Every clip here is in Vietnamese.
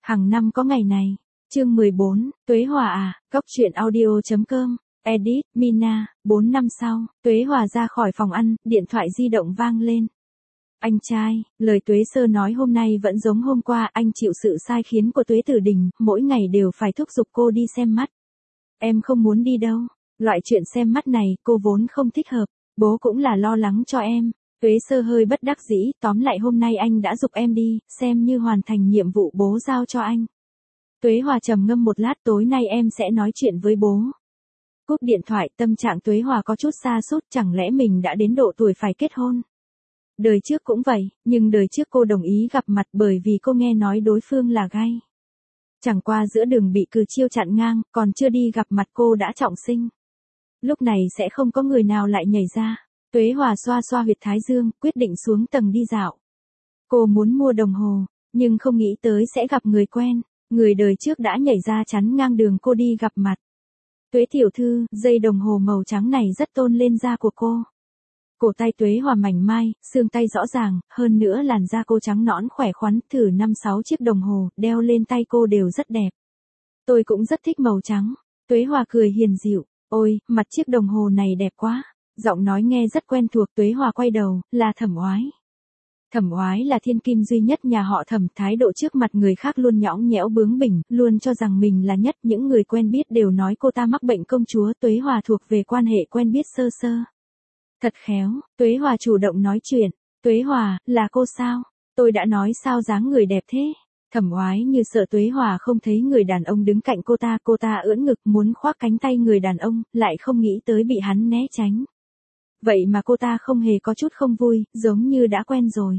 Hàng năm có ngày này. Chương 14, Tuế Hòa à, Cốc truyện audio.com, edit, Mina, 4 năm sau, Tuế Hòa ra khỏi phòng ăn, điện thoại di động vang lên. Anh trai, lời Tuế Sơ nói hôm nay vẫn giống hôm qua, anh chịu sự sai khiến của Tuế Tử Đình, mỗi ngày đều phải thúc giục cô đi xem mắt. Em không muốn đi đâu, loại chuyện xem mắt này cô vốn không thích hợp, bố cũng là lo lắng cho em. Tuế Sơ hơi bất đắc dĩ, tóm lại hôm nay anh đã giục em đi, xem như hoàn thành nhiệm vụ bố giao cho anh. Tuế Hòa trầm ngâm một lát, tối nay em sẽ nói chuyện với bố. Cúp điện thoại, tâm trạng Tuế Hòa có chút sa sút, chẳng lẽ mình đã đến độ tuổi phải kết hôn. Đời trước cũng vậy, nhưng đời trước cô đồng ý gặp mặt bởi vì cô nghe nói đối phương là gay. Chẳng qua giữa đường bị Cừ Chiêu chặn ngang, còn chưa đi gặp mặt cô đã trọng sinh. Lúc này sẽ không có người nào lại nhảy ra. Tuế Hòa xoa xoa huyệt thái dương, quyết định xuống tầng đi dạo. Cô muốn mua đồng hồ, nhưng không nghĩ tới sẽ gặp người quen. Người đời trước đã nhảy ra chắn ngang đường cô đi gặp mặt. Tuế tiểu thư, dây đồng hồ màu trắng này rất tôn lên da của cô. Cổ tay Tuế Hòa mảnh mai, xương tay rõ ràng, hơn nữa làn da cô trắng nõn khỏe khoắn, thử 5-6 chiếc đồng hồ, đeo lên tay cô đều rất đẹp. Tôi cũng rất thích màu trắng. Tuế Hòa cười hiền dịu, ôi, mặt chiếc đồng hồ này đẹp quá. Giọng nói nghe rất quen thuộc. Tuế Hòa quay đầu, là Thẩm Oái. Thẩm Oái là thiên kim duy nhất nhà họ Thẩm, thái độ trước mặt người khác luôn nhõng nhẽo bướng bỉnh, luôn cho rằng mình là nhất, những người quen biết đều nói cô ta mắc bệnh công chúa. Tuế Hòa thuộc về quan hệ quen biết sơ sơ. Thật khéo, Tuế Hòa chủ động nói chuyện. Tuế Hòa, là cô sao? Tôi đã nói sao dáng người đẹp thế? Thẩm Oái như sợ Tuế Hòa không thấy người đàn ông đứng cạnh cô ta ưỡn ngực muốn khoác cánh tay người đàn ông, lại không nghĩ tới bị hắn né tránh. Vậy mà cô ta không hề có chút không vui, giống như đã quen rồi.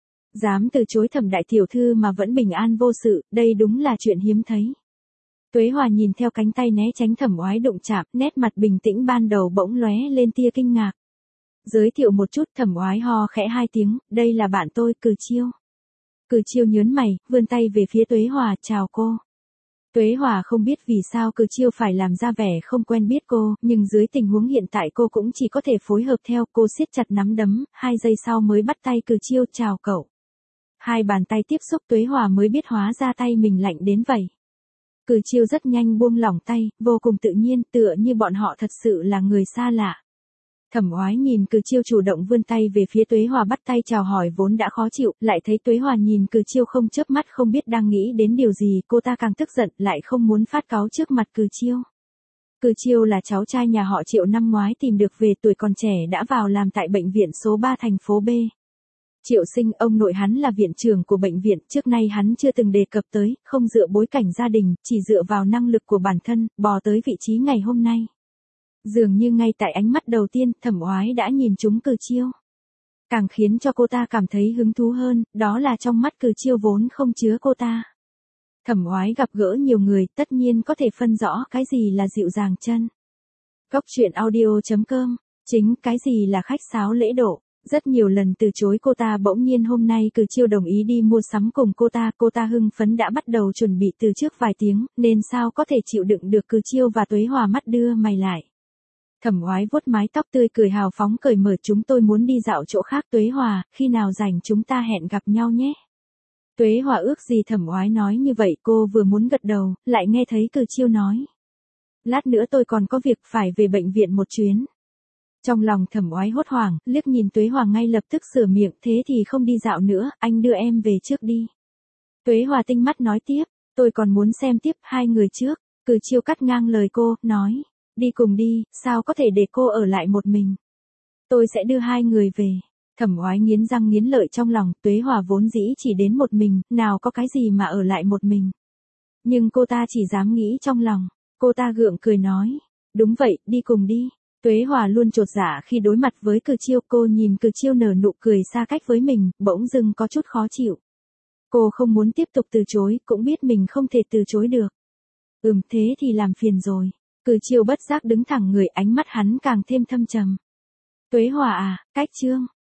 Dám từ chối Thẩm đại tiểu thư mà vẫn bình an vô sự, đây đúng là chuyện hiếm thấy. Tuế Hòa nhìn theo cánh tay né tránh Thẩm Oái đụng chạm, nét mặt bình tĩnh ban đầu bỗng lóe lên tia kinh ngạc. Giới thiệu một chút. Thẩm Oái ho khẽ 2 tiếng, đây là bạn tôi, Cừ Chiêu. Cừ Chiêu nhớn mày, vươn tay về phía Tuế Hòa, chào cô. Tuế Hòa không biết vì sao Cừ Chiêu phải làm ra vẻ không quen biết cô, nhưng dưới tình huống hiện tại cô cũng chỉ có thể phối hợp theo. Cô siết chặt nắm đấm, 2 giây sau mới bắt tay Cừ Chiêu, chào cậu. 2 bàn tay tiếp xúc, Tuế Hòa mới biết hóa ra tay mình lạnh đến vậy. Cừ Chiêu rất nhanh buông lỏng tay, vô cùng tự nhiên, tựa như bọn họ thật sự là người xa lạ. Thẩm Oái nhìn Cừ Chiêu chủ động vươn tay về phía Tuế Hòa bắt tay chào hỏi vốn đã khó chịu, lại thấy Tuế Hòa nhìn Cừ Chiêu không chớp mắt không biết đang nghĩ đến điều gì, cô ta càng tức giận, lại không muốn phát cáu trước mặt Cừ Chiêu. Cừ Chiêu là cháu trai nhà họ Triệu, năm ngoái tìm được về, tuổi còn trẻ đã vào làm tại bệnh viện số 3 thành phố B. Triệu Sinh, ông nội hắn là viện trưởng của bệnh viện, trước nay hắn chưa từng đề cập tới, không dựa bối cảnh gia đình, chỉ dựa vào năng lực của bản thân, bò tới vị trí ngày hôm nay. Dường như ngay tại ánh mắt đầu tiên, Thẩm Oái đã nhìn trúng Cừ Chiêu. Càng khiến cho cô ta cảm thấy hứng thú hơn, đó là trong mắt Cừ Chiêu vốn không chứa cô ta. Thẩm Oái gặp gỡ nhiều người, tất nhiên có thể phân rõ cái gì là dịu dàng chân. Cốc truyện audio.com, chính cái gì là khách sáo lễ độ. Rất nhiều lần từ chối cô ta, bỗng nhiên hôm nay Cừ Chiêu đồng ý đi mua sắm cùng cô ta hưng phấn đã bắt đầu chuẩn bị từ trước vài tiếng, nên sao có thể chịu đựng được Cừ Chiêu và Tuế Hòa mắt đưa mày lại. Thẩm Oái vuốt mái tóc tươi cười hào phóng cởi mở, chúng tôi muốn đi dạo chỗ khác. Tuế Hòa, khi nào rảnh chúng ta hẹn gặp nhau nhé. Tuế Hòa ước gì Thẩm Oái nói như vậy, cô vừa muốn gật đầu, lại nghe thấy Cừ Chiêu nói. Lát nữa tôi còn có việc phải về bệnh viện một chuyến. Trong lòng Thẩm Oái hốt hoảng, liếc nhìn Tuế Hòa ngay lập tức sửa miệng, thế thì không đi dạo nữa, anh đưa em về trước đi. Tuế Hòa tinh mắt nói tiếp, tôi còn muốn xem tiếp 2 người trước. Cừ Chiêu cắt ngang lời cô, nói. Đi cùng đi, sao có thể để cô ở lại một mình. Tôi sẽ đưa 2 người về. Thẩm Oái nghiến răng nghiến lợi trong lòng, Tuế Hòa vốn dĩ chỉ đến một mình, nào có cái gì mà ở lại một mình. Nhưng cô ta chỉ dám nghĩ trong lòng, cô ta gượng cười nói, đúng vậy, đi cùng đi. Tuế Hòa luôn chột dạ khi đối mặt với Cừ Chiêu, cô nhìn Cừ Chiêu nở nụ cười xa cách với mình, bỗng dưng có chút khó chịu. Cô không muốn tiếp tục từ chối, cũng biết mình không thể từ chối được. Thế thì làm phiền rồi. Cừ Chiêu bất giác đứng thẳng người, ánh mắt hắn càng thêm thâm trầm. Tuế Hòa à, cách chương.